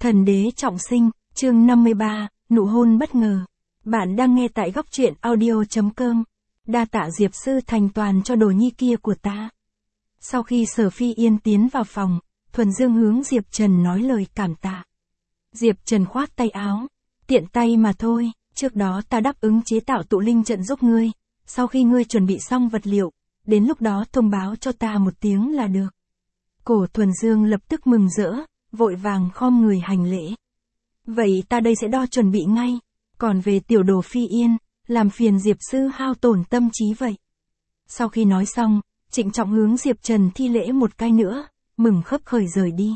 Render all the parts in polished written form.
Thần đế trọng sinh, chương 53, nụ hôn bất ngờ. Bạn đang nghe tại góc truyện audio.com. Đa tạ Diệp sư thành toàn cho đồ nhi kia của ta. Sau khi Sở Phi Yên tiến vào phòng, Thuần Dương hướng Diệp Trần nói lời cảm tạ. Diệp Trần khoát tay áo. Tiện tay mà thôi, trước đó ta đáp ứng chế tạo tụ linh trận giúp ngươi. Sau khi ngươi chuẩn bị xong vật liệu, đến lúc đó thông báo cho ta một tiếng là được. Cổ Thuần Dương lập tức mừng rỡ, vội vàng khom người hành lễ. Vậy ta đây sẽ đo chuẩn bị ngay, còn về tiểu đồ Phi Yên, làm phiền Diệp sư hao tổn tâm trí vậy. Sau khi nói xong, trịnh trọng hướng Diệp Trần thi lễ một cái nữa, mừng khấp khởi rời đi.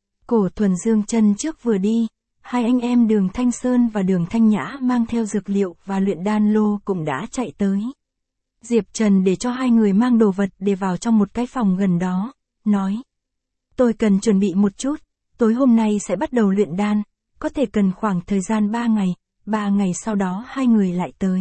Cổ Thuần Dương chân trước vừa đi, hai anh em Đường Thanh Sơn và Đường Thanh Nhã mang theo dược liệu và luyện đan lô cũng đã chạy tới. Diệp Trần để cho hai người mang đồ vật để vào trong một cái phòng gần đó, nói. Tôi cần chuẩn bị một chút, tối hôm nay sẽ bắt đầu luyện đan, có thể cần khoảng thời gian 3 ngày, 3 ngày sau đó hai người lại tới.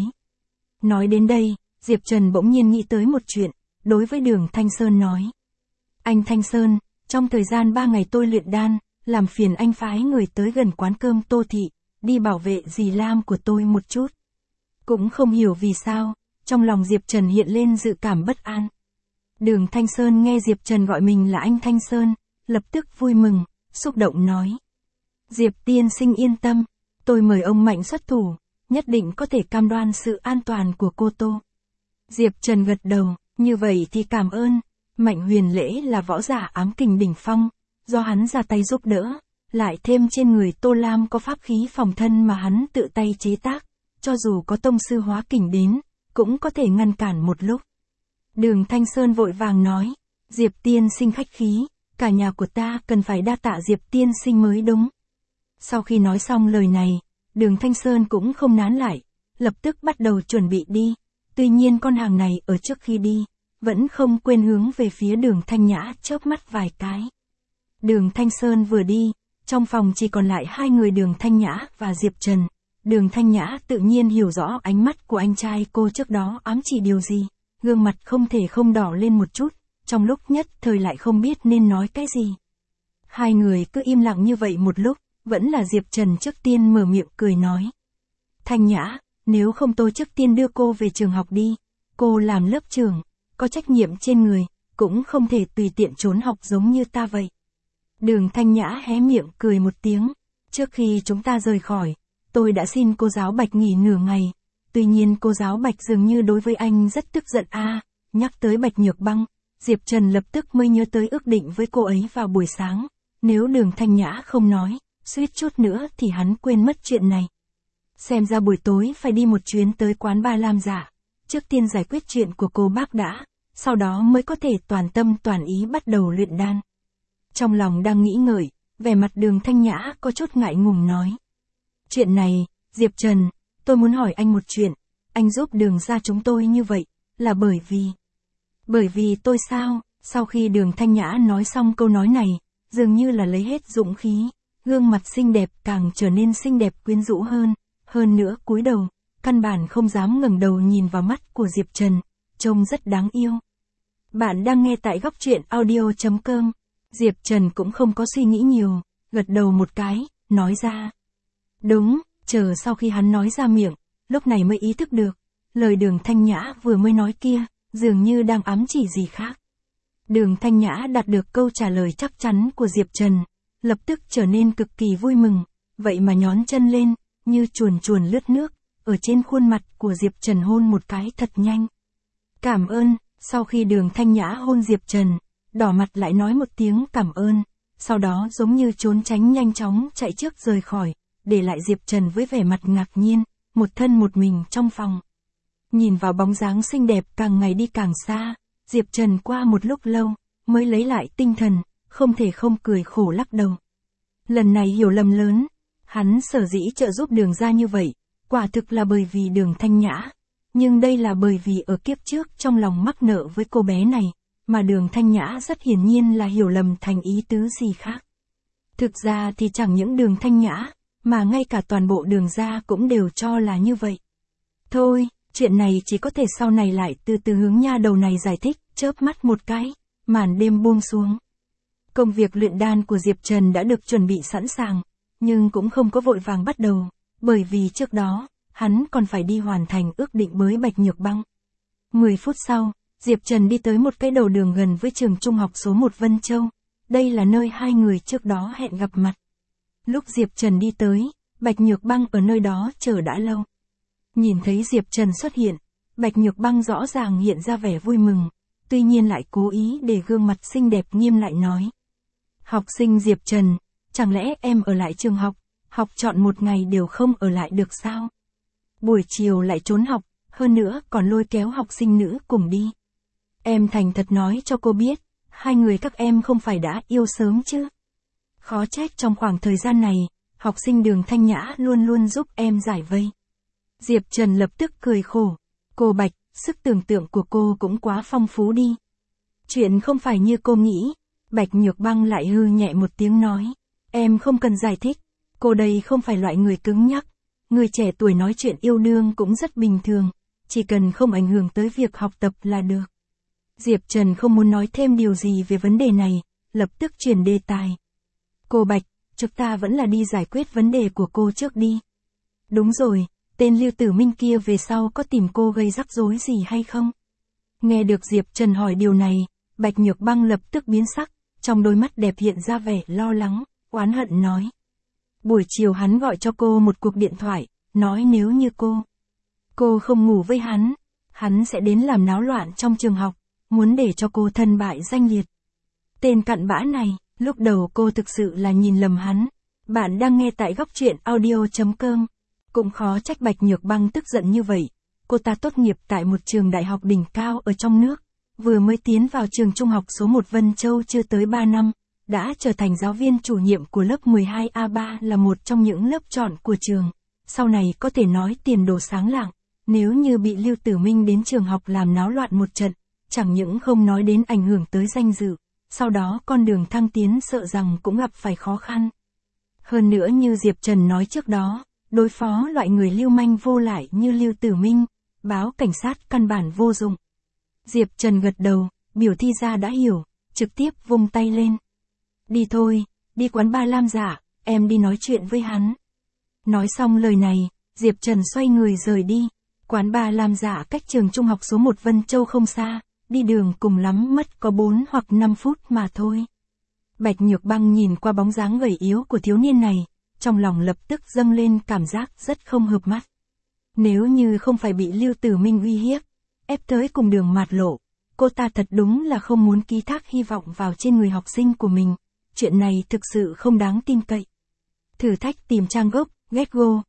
Nói đến đây, Diệp Trần bỗng nhiên nghĩ tới một chuyện, đối với Đường Thanh Sơn nói. Anh Thanh Sơn, trong thời gian 3 ngày tôi luyện đan, làm phiền anh phái người tới gần quán cơm Tô Thị, đi bảo vệ dì Lam của tôi một chút. Cũng không hiểu vì sao, trong lòng Diệp Trần hiện lên dự cảm bất an. Đường Thanh Sơn nghe Diệp Trần gọi mình là anh Thanh Sơn, lập tức vui mừng, xúc động nói. Diệp tiên sinh yên tâm, tôi mời ông Mạnh xuất thủ, nhất định có thể cam đoan sự an toàn của cô Tô. Diệp Trần gật đầu, như vậy thì cảm ơn. Mạnh Huyền Lễ là võ giả ám kình đỉnh phong, do hắn ra tay giúp đỡ, lại thêm trên người Tô Lam có pháp khí phòng thân mà hắn tự tay chế tác, cho dù có tông sư hóa kình đến, cũng có thể ngăn cản một lúc. Đường Thanh Sơn vội vàng nói, Diệp tiên sinh khách khí, cả nhà của ta cần phải đa tạ Diệp tiên sinh mới đúng. Sau khi nói xong lời này, Đường Thanh Sơn cũng không nán lại, lập tức bắt đầu chuẩn bị đi, tuy nhiên con hàng này ở trước khi đi, vẫn không quên hướng về phía Đường Thanh Nhã chớp mắt vài cái. Đường Thanh Sơn vừa đi, trong phòng chỉ còn lại hai người Đường Thanh Nhã và Diệp Trần. Đường Thanh Nhã tự nhiên hiểu rõ ánh mắt của anh trai cô trước đó ám chỉ điều gì, gương mặt không thể không đỏ lên một chút, trong lúc nhất thời lại không biết nên nói cái gì. Hai người cứ im lặng như vậy một lúc, vẫn là Diệp Trần trước tiên mở miệng cười nói. Thanh Nhã, nếu không tôi trước tiên đưa cô về trường học đi, cô làm lớp trưởng, có trách nhiệm trên người, cũng không thể tùy tiện trốn học giống như ta vậy. Đường Thanh Nhã hé miệng cười một tiếng, trước khi chúng ta rời khỏi, tôi đã xin cô giáo Bạch nghỉ nửa ngày, tuy nhiên cô giáo Bạch dường như đối với anh rất tức giận nhắc tới Bạch Nhược Băng, Diệp Trần lập tức mới nhớ tới ước định với cô ấy vào buổi sáng, nếu Đường Thanh Nhã không nói, suýt chút nữa thì hắn quên mất chuyện này. Xem ra buổi tối phải đi một chuyến tới quán Ba Lam Dạ, trước tiên giải quyết chuyện của cô bác đã, sau đó mới có thể toàn tâm toàn ý bắt đầu luyện đan. Trong lòng đang nghĩ ngợi, vẻ mặt Đường Thanh Nhã có chút ngại ngùng nói. Chuyện này, Diệp Trần, tôi muốn hỏi anh một chuyện, anh giúp Đường gia chúng tôi như vậy, là bởi vì tôi sao? Sau khi Đường Thanh Nhã nói xong câu nói này, dường như là lấy hết dũng khí, gương mặt xinh đẹp càng trở nên xinh đẹp quyến rũ hơn nữa cúi đầu, căn bản không dám ngẩng đầu nhìn vào mắt của Diệp Trần, trông rất đáng yêu. Bạn đang nghe tại góc truyện audio.com. Diệp Trần cũng không có suy nghĩ nhiều, gật đầu một cái, nói ra. Đúng, chờ sau khi hắn nói ra miệng, lúc này mới ý thức được, lời Đường Thanh Nhã vừa mới nói kia, dường như đang ám chỉ gì khác. Đường Thanh Nhã đạt được câu trả lời chắc chắn của Diệp Trần, lập tức trở nên cực kỳ vui mừng, vậy mà nhón chân lên, như chuồn chuồn lướt nước, ở trên khuôn mặt của Diệp Trần hôn một cái thật nhanh. Cảm ơn, sau khi Đường Thanh Nhã hôn Diệp Trần, đỏ mặt lại nói một tiếng cảm ơn, sau đó giống như trốn tránh nhanh chóng chạy trước rời khỏi, để lại Diệp Trần với vẻ mặt ngạc nhiên, một thân một mình trong phòng. Nhìn vào bóng dáng xinh đẹp càng ngày đi càng xa, Diệp Trần qua một lúc lâu, mới lấy lại tinh thần, không thể không cười khổ lắc đầu. Lần này hiểu lầm lớn, hắn sở dĩ trợ giúp Đường gia như vậy, quả thực là bởi vì Đường Thanh Nhã, nhưng đây là bởi vì ở kiếp trước trong lòng mắc nợ với cô bé này, mà Đường Thanh Nhã rất hiển nhiên là hiểu lầm thành ý tứ gì khác. Thực ra thì chẳng những Đường Thanh Nhã, mà ngay cả toàn bộ Đường gia cũng đều cho là như vậy. Thôi, chuyện này chỉ có thể sau này lại từ từ hướng nha đầu này giải thích, chớp mắt một cái, màn đêm buông xuống. Công việc luyện đan của Diệp Trần đã được chuẩn bị sẵn sàng, nhưng cũng không có vội vàng bắt đầu, bởi vì trước đó, hắn còn phải đi hoàn thành ước định với Bạch Nhược Băng. 10 phút sau, Diệp Trần đi tới một cái đầu đường gần với trường trung học số 1 Vân Châu. Đây là nơi hai người trước đó hẹn gặp mặt. Lúc Diệp Trần đi tới, Bạch Nhược Băng ở nơi đó chờ đã lâu. Nhìn thấy Diệp Trần xuất hiện, Bạch Nhược Băng rõ ràng hiện ra vẻ vui mừng, tuy nhiên lại cố ý để gương mặt xinh đẹp nghiêm lại nói. Học sinh Diệp Trần, chẳng lẽ em ở lại trường học trọn một ngày đều không ở lại được sao? Buổi chiều lại trốn học, hơn nữa còn lôi kéo học sinh nữ cùng đi. Em thành thật nói cho cô biết, hai người các em không phải đã yêu sớm chứ? Khó trách trong khoảng thời gian này, học sinh Đường Thanh Nhã luôn luôn giúp em giải vây. Diệp Trần lập tức cười khổ. Cô Bạch, sức tưởng tượng của cô cũng quá phong phú đi. Chuyện không phải như cô nghĩ. Bạch Nhược Băng lại hư nhẹ một tiếng nói. Em không cần giải thích. Cô đây không phải loại người cứng nhắc. Người trẻ tuổi nói chuyện yêu đương cũng rất bình thường. Chỉ cần không ảnh hưởng tới việc học tập là được. Diệp Trần không muốn nói thêm điều gì về vấn đề này, lập tức chuyển đề tài. Cô Bạch, chúng ta vẫn là đi giải quyết vấn đề của cô trước đi. Đúng rồi, tên Lưu Tử Minh kia về sau có tìm cô gây rắc rối gì hay không? Nghe được Diệp Trần hỏi điều này, Bạch Nhược Băng lập tức biến sắc, trong đôi mắt đẹp hiện ra vẻ lo lắng, oán hận nói. Buổi chiều hắn gọi cho cô một cuộc điện thoại, nói nếu như cô không ngủ với hắn sẽ đến làm náo loạn trong trường học, muốn để cho cô thân bại danh liệt. Tên cặn bã này, lúc đầu cô thực sự là nhìn lầm hắn. Bạn đang nghe tại góc truyện audio.com. Cũng khó trách Bạch Nhược Băng tức giận như vậy. Cô ta tốt nghiệp tại một trường đại học đỉnh cao ở trong nước, vừa mới tiến vào trường trung học số 1 Vân Châu chưa tới 3 năm, đã trở thành giáo viên chủ nhiệm của lớp 12A3 là một trong những lớp chọn của trường. Sau này có thể nói tiền đồ sáng lạng, nếu như bị Lưu Tử Minh đến trường học làm náo loạn một trận, chẳng những không nói đến ảnh hưởng tới danh dự, sau đó con đường thăng tiến sợ rằng cũng gặp phải khó khăn. Hơn nữa như Diệp Trần nói trước đó, đối phó loại người lưu manh vô lại như Lưu Tử Minh, báo cảnh sát căn bản vô dụng. Diệp Trần gật đầu, biểu thi ra đã hiểu, trực tiếp vung tay lên. Đi thôi, đi quán bar Lam Dạ, em đi nói chuyện với hắn. Nói xong lời này, Diệp Trần xoay người rời đi. Quán bar Lam Dạ cách trường trung học số 1 Vân Châu không xa, đi đường cùng lắm mất có 4 hoặc 5 phút mà thôi. Bạch Nhược Băng nhìn qua bóng dáng gầy yếu của thiếu niên này, trong lòng lập tức dâng lên cảm giác rất không hợp mắt. Nếu như không phải bị Lưu Tử Minh uy hiếp, ép tới cùng đường mạt lộ, cô ta thật đúng là không muốn ký thác hy vọng vào trên người học sinh của mình. Chuyện này thực sự không đáng tin cậy. Thử thách tìm trang gốc, Getgo,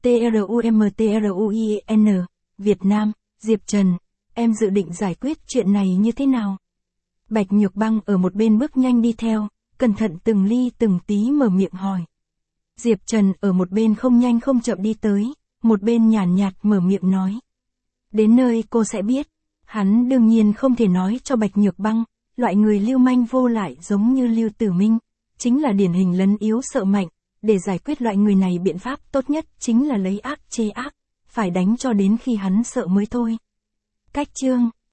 TRUMTRUIN, Việt Nam, Diệp Trần, em dự định giải quyết chuyện này như thế nào? Bạch Nhược Băng ở một bên bước nhanh đi theo, cẩn thận từng ly từng tí mở miệng hỏi. Diệp Trần ở một bên không nhanh không chậm đi tới, một bên nhàn nhạt mở miệng nói. Đến nơi cô sẽ biết, hắn đương nhiên không thể nói cho Bạch Nhược Băng, loại người lưu manh vô lại giống như Lưu Tử Minh, chính là điển hình lấn yếu sợ mạnh, để giải quyết loại người này biện pháp tốt nhất chính là lấy ác chê ác, phải đánh cho đến khi hắn sợ mới thôi. Cách chương